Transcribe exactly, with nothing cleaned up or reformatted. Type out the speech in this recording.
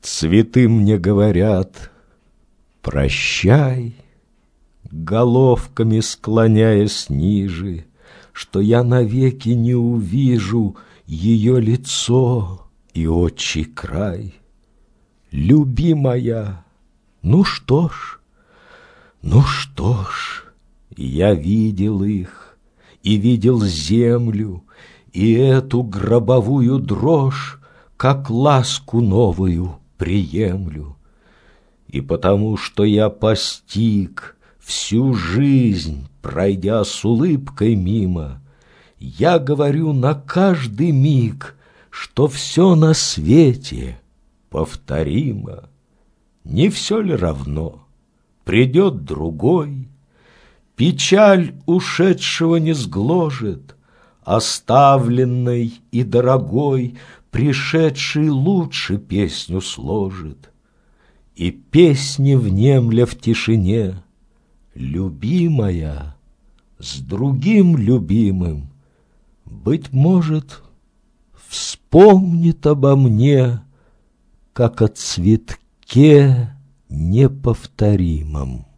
Цветы мне говорят: прощай, головками склоняясь ниже, что я навеки не увижу ее лицо и отчий край. Любимая, ну что ж, ну что ж, я видел их, и видел землю, и эту гробовую дрожь, как ласку новую приемлю. И потому, что я постиг всю жизнь, пройдя с улыбкой мимо, я говорю на каждый миг, что все на свете повторимо. Не все ли равно? Придет другой, печаль ушедшего не сгложит, оставленной и дорогой пришедший лучше песню сложит. И песни внемля в тишине, любимая с другим любимым, быть может, вспомнит обо мне, как о цветке неповторимом.